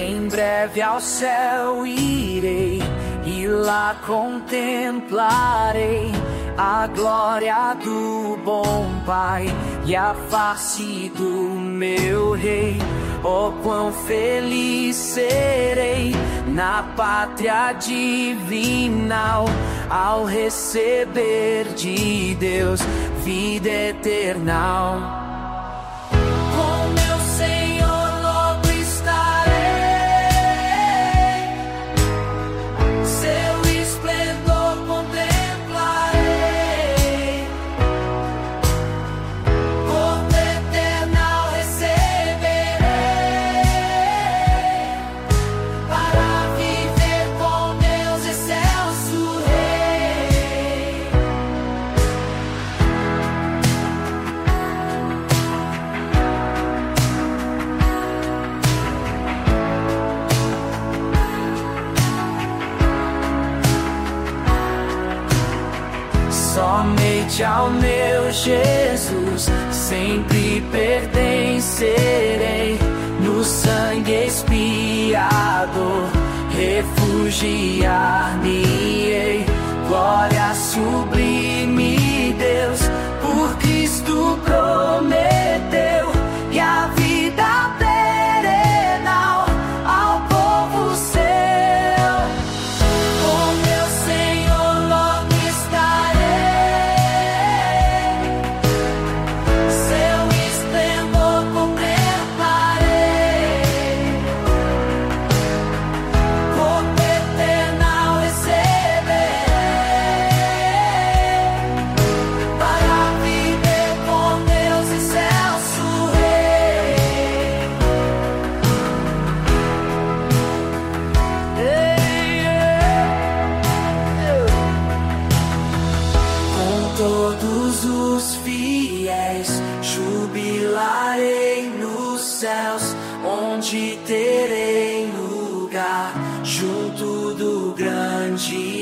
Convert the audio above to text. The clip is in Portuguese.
Em breve ao céu irei e lá contemplarei a glória do bom Pai e a face do meu Rei. Oh, quão feliz serei na pátria divina ao receber de Deus vida eterna. Somente ao meu Jesus sempre pertencerei. No sangue expiador refugiar-me-ei. Glória sublime, Deus, por Cristo prometeu, e a vida terrenal ao povo seu. Oh, meu Senhor, logo estarei, seu esplendor contemplarei, corpo eternal receberei, para viver com Deus excelso Rei. Com todos os fiéis jubilarei nos céus, onde terei lugar junto do grande